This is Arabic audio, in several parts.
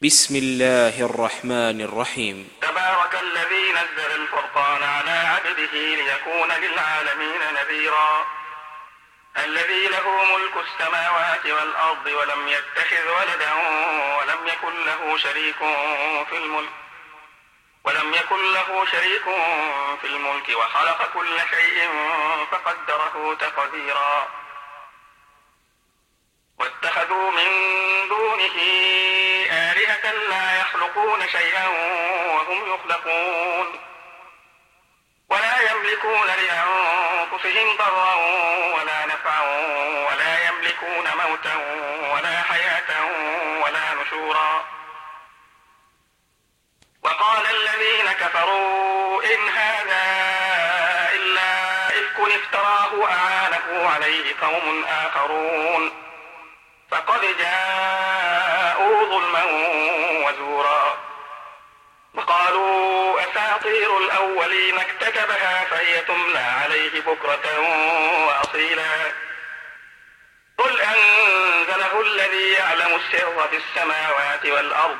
بسم الله الرحمن الرحيم. تبارك الذي نزل الفرقان على عبده ليكون للعالمين نذيرا. الذي له ملك السماوات والأرض ولم يتخذ ولدا ولم يكن له شريك في الملك وخلق كل شيء فقدره تقديرا. واتخذوا من دونه آلهة لا يخلقون شيئا وهم يخلقون ولا يملكون لأنفسهم ضرا ولا نفعا ولا يملكون موتا ولا حياة ولا نشورا. وقال الذين كفروا إن هذا إلا إفك افتراه أعانه عليه قوم آخرون فقد جاءوا ظلما وزورا. وقالوا أساطير الأولين اكتتبها فهي تملى عليه بكرة وأصيلا. قل أنزله الذي يعلم السر في السماوات والأرض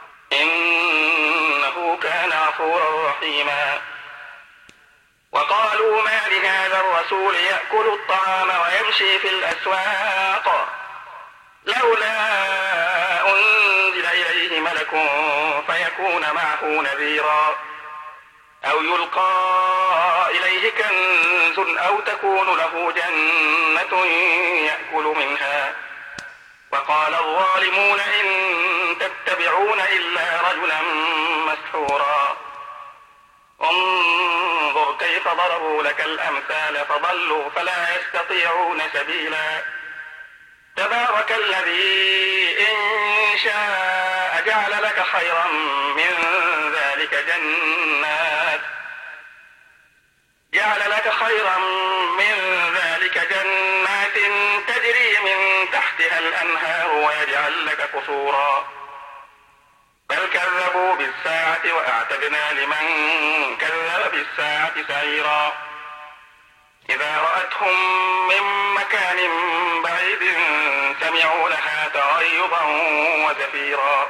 إنه كان غفورا رحيما. وقالوا ما لهذا الرسول يأكل الطعام ويمشي في الأسواق لولا أنزل إليه ملك فيكون معه نذيرا أو يلقى إليه كنز أو تكون له جنة يأكل منها. وقال الظالمون إن تتبعون إلا رجلا مسحورا. انظر كيف ضربوا لك الأمثال فضلوا فلا يستطيعون سبيلا. تبارك الذي إن شاء جعل لك خيرا من ذلك جنات تجري من تحتها الأنهار ويجعل لك قصورا. بل كذبوا بالساعة وأعتدنا لمن كذب بالساعة سعيرا. إذا رأتهم من مكان بعيد سمعوا لها تغيظا وزفيرا.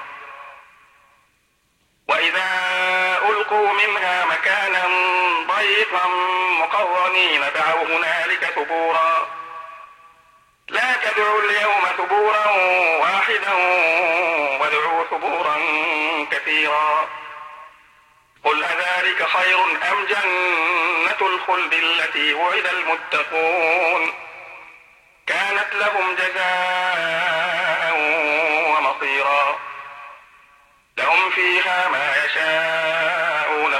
وإذا ألقوا منها مكانا ضيقا مقرنين دعوا هنالك ثبورا. لا تدعوا اليوم ثبورا واحدا وادعوا ثبورا كثيرا. قل أذلك خير أم جنة الخلد التي وعد المتقون كانت لهم جزاء ومصيرا. لهم فيها ما يشاءون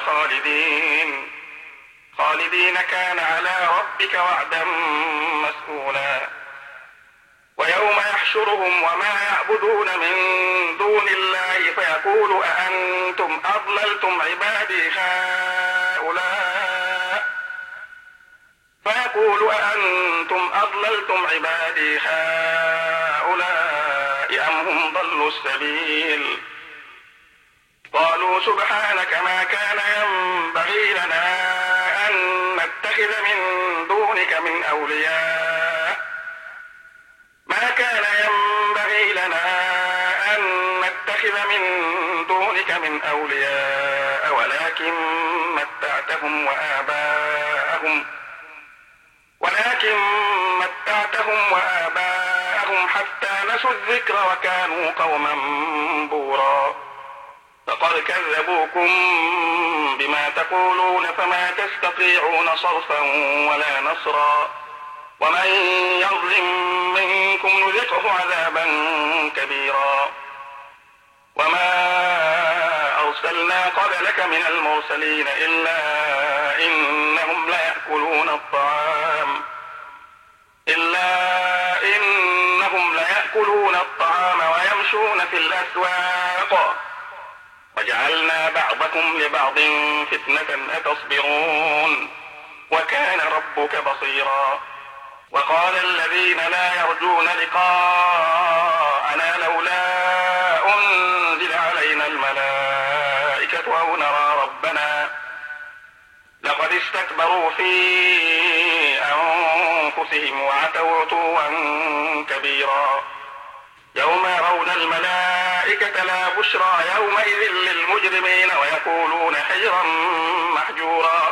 خالدين كان على ربك وعدا مسئولا. ويوم يحشرهم وما يعبدون من دون الله فيقول أأنتم أضللتم عبادي هؤلاء أم هم ضلوا السبيل. قالوا سبحانك ما كان ينبغي لنا أن نتخذ من دونك من أولياء ولكن متعتهم وآباءهم حتى نسوا الذكر وكانوا قوما بورا. فقد كذبوكم بما تقولون فما تستطيعون صرفا ولا نصرا. ومن يظلم منكم نذقه عذابا كبيرا. وما أرسلنا قبلك من المرسلين إلا إنهم ليأكلون الطعام ويمشون في الأسواق وجعلنا بعضكم لبعض فتنة أتصبرون وكان ربك بصيرا. وقال الذين لا يرجون لقاءنا لولا أنزل علينا الملائكة أو نرى ربنا لقد استكبروا في أنفسهم وعتوا عتوا كبيرا. يوم يرون الملائكة لا بشرى يومئذ للمجرمين ويقولون حجرا محجورا.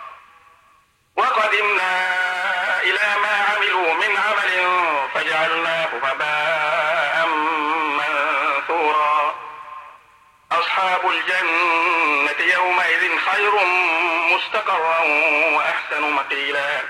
وقدمنا إلى ما عملوا من عمل فجعلناه هباء منثورا. أصحاب الجنة يومئذ خير مستقرا وأحسن مقيلا.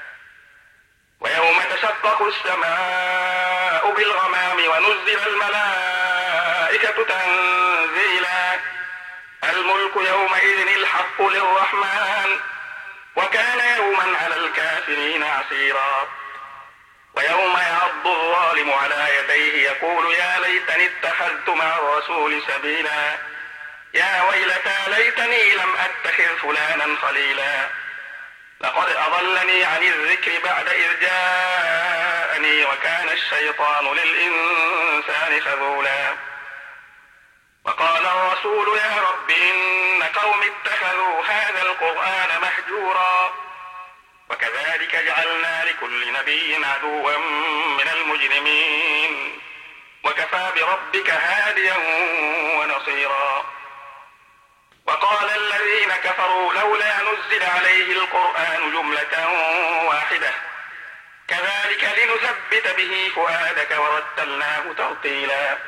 ويوم تشقق السماء بالغمام ونزل الملائكة تنزيلا. الملك يومئذ الحق للرحمن وكان يوما على الكافرين عسيرا. ويوم يعض الظالم على يديه يقول يا ليتني اتخذت مع الرسول سبيلا. يا ويلتى ليتني لم أتخذ فلانا خليلا. لقد أضلني عن الذكر بعد إذ جاءني وكان الشيطان للإنسان خذولا. وقال الرسول يا رب إن قوم اتخذوا هذا القرآن مهجورا. وكذلك جعلنا لكل نبي عدوا من المجرمين وكفى بربك هاديا ونصيرا. وقال الذين كفروا لولا نزل عليه القرآن جملة واحدة كذلك لنثبت به فؤادك ورتلناه ترتيلا.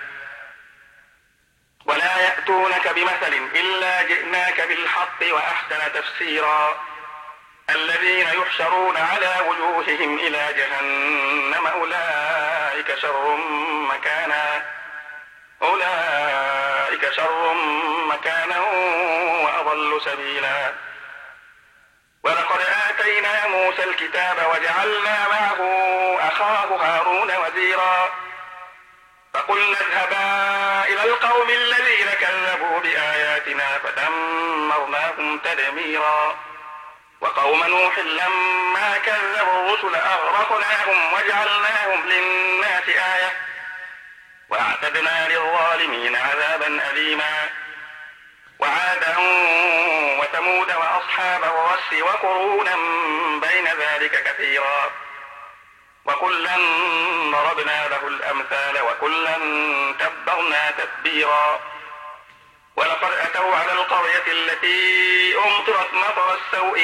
ولا يأتونك بمثل إلا جئناك بالحق وأحسن تفسيرا. الذين يحشرون على وجوههم إلى جهنم أولئك شر مكانا وأضل سبيلا. ولقد آتينا موسى الكتاب وجعلنا معه أخاه هارون وزيرا. فقلنا اذهبا إلى القوم الذين كذبوا بآياتنا فدمرناهم تدميرا. وقوم نوح لما كذبوا الرسل أغرقناهم وجعلناهم للناس آية وأعتدنا للظالمين عذابا أليما. وعادا وثمود وأصحاب الرس وقرونا بين ذلك كثيرا. وكلا ضربنا له الأمثال وكلا تبرنا تتبيرا. ولقد أتوا على القرية التي أمطرت مطر السوء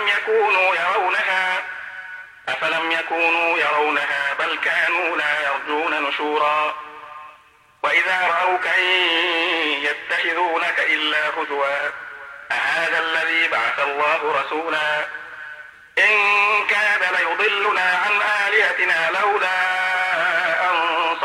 أفلم يكونوا يرونها بل كانوا لا يرجون نشورا. وإذا رأوك إن يتخذونك إلا هزوا أهذا الذي بعث الله رسولا. إن كاد ليضلنا عن آلهتنا لولا أن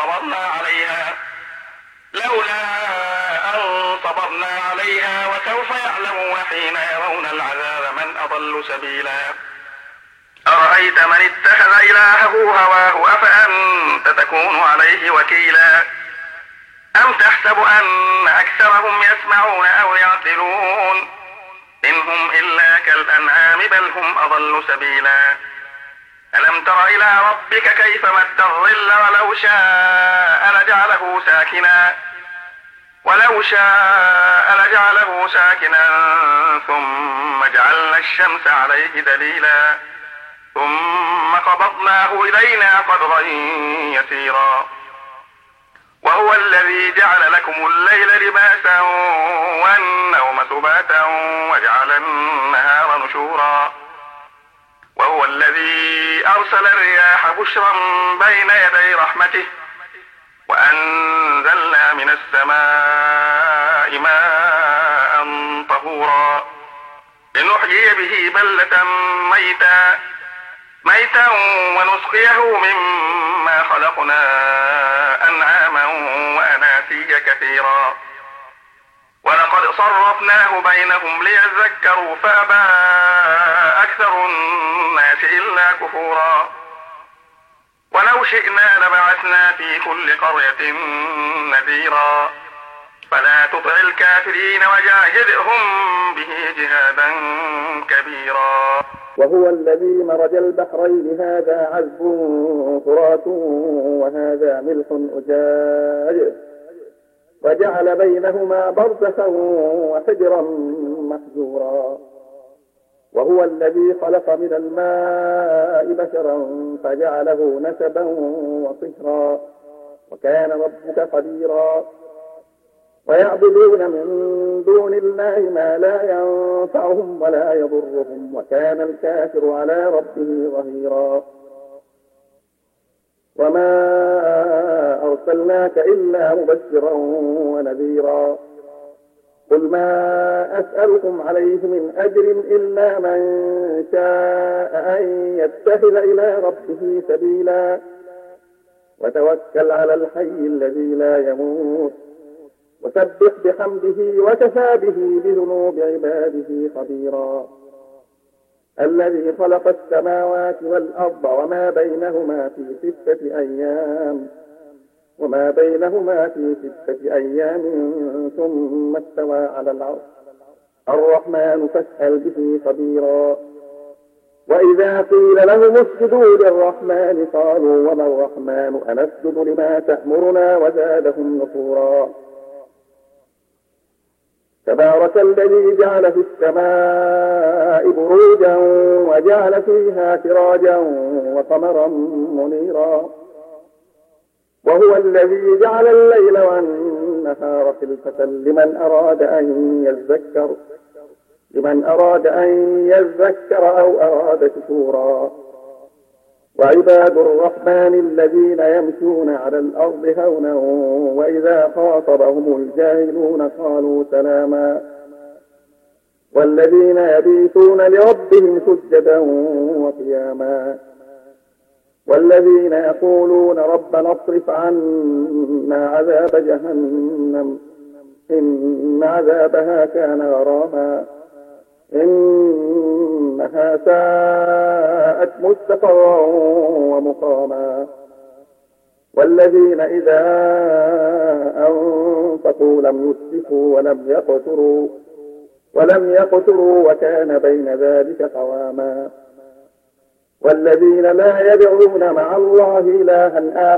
صبرنا عليها وسوف يعلمون حين يرون العذاب من أضل سبيلا. أرأيت من اتخذ إلهه هواه أفأنت تكون عليه وكيلا. أم تحسب أن أكثرهم يسمعون أو يعقلون إنهم إلا كالأنعام بل هم أضل سبيلا. ألم تر إلى ربك كيف مد الظل ولو شاء لجعله ساكنا ثم جعلنا الشمس عليه دليلا ثم قبضناه إلينا قبضا يسيرا. وهو الذي جعل لكم الليل لباسا والنوم سباتا وجعل النهار نشورا. وهو الذي أرسل الرياح بشرا بين يدي رحمته وأنزلنا من السماء ماء طهورا لنحيي به بلدة ميتا ونسقيه مما خلقنا أنعاما وأناسيا كثيرا. ولقد صرفناه بينهم ليذكروا فأبى أكثر الناس إلا كفورا. ولو شئنا لبعثنا في كل قرية نذيرا فلا تطع الكافرين وجاهدهم به جهادا كبيرا. وهو الذي مرج البحرين هذا عذب فرات وهذا ملح أجاج وجعل بينهما برزخا وحجرا محجورا. وهو الذي خلق من الماء بشرا فجعله نسبا وصهرا وكان ربك قديرا. ويعبدون من دون الله ما لا ينفعهم ولا يضرهم، وكان الكافر على ربه ظهيرا. وما أرسلناك إلا مبشرا ونذيرا. قل ما أسألكم عليه من أجر إلا من شاء أن يتخذ إلى ربه سبيلا، وتوكل على الحي الذي لا يموت، وسبح بحمده وكفى به بذنوب عباده خبيرا. الذي خلق السماوات والأرض وما بينهما في 6 أيام ثم استوى على العرش. الرحمن فاسأل به خبيرا. وإذا قيل لهم اسجدوا للرحمن قالوا وما الرحمن أنسجد لما تأمرنا وزادهم نفورا. تبارك الذي جعل في السماء بروجا وجعل فيها سراجا وقمرا منيرا. وهو الذي جعل الليل والنهار خلفة لمن أراد أن يذكر أو أراد شكورا. وعباد الرحمن الذين يمشون على الأرض هونا وإذا خاطبهم الجاهلون قالوا سلاما. والذين يبيتون لربهم سجدا وقياما. والذين يقولون ربنا اصرف عنا عذاب جهنم إن عذابها كان غراما إنها ساءت مستقرا ومقاما. والذين إذا أنفقوا لم يسرفوا ولم يقتروا وكان بين ذلك قواما. والذين لا يدعون مع الله إلها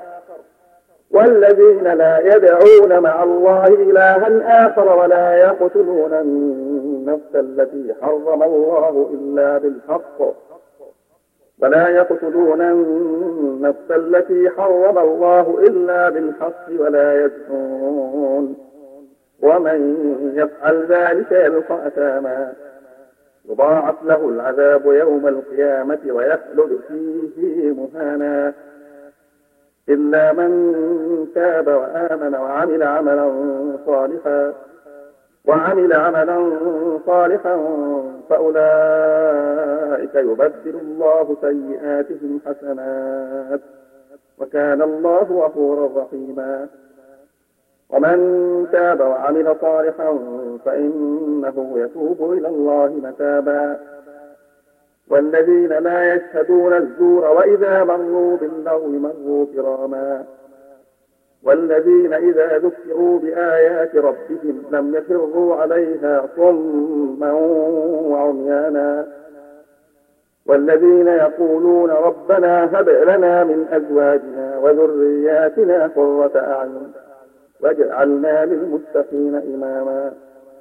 آخر ولا يقتلون النفس التي حرم الله إلا بالحق ولا يزنون ومن يفعل ذلك يلقى أثاما يضاعف له العذاب يوم القيامة ويخلد فيه مهانا إلا من تاب وآمن وعمل عملا صالحا فأولئك يبدل الله سيئاتهم حسنات وكان الله غفورا رحيما. ومن تاب وعمل صالحا فإنه يتوب إلى الله متابا. والذين لا يشهدون الزور وإذا مروا باللغو مروا كراما. والذين إذا ذكروا بآيات ربهم لم يخروا عليها صما وعميانا. والذين يقولون ربنا هب لنا من أزواجنا وذرياتنا قرة أعين واجعلنا للمتقين إماما.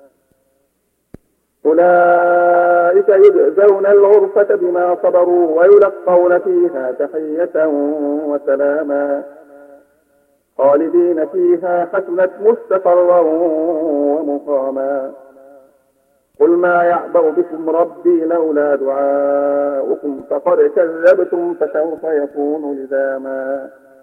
أولئك يجزون الغرفة بما صبروا ويلقون فيها تحية وسلاما خالدين فيها حسنت مستقرا ومقاما. قل ما يعبأ بكم ربي لولا دعاؤكم فقد كذبتم فسوف يكون لزاما.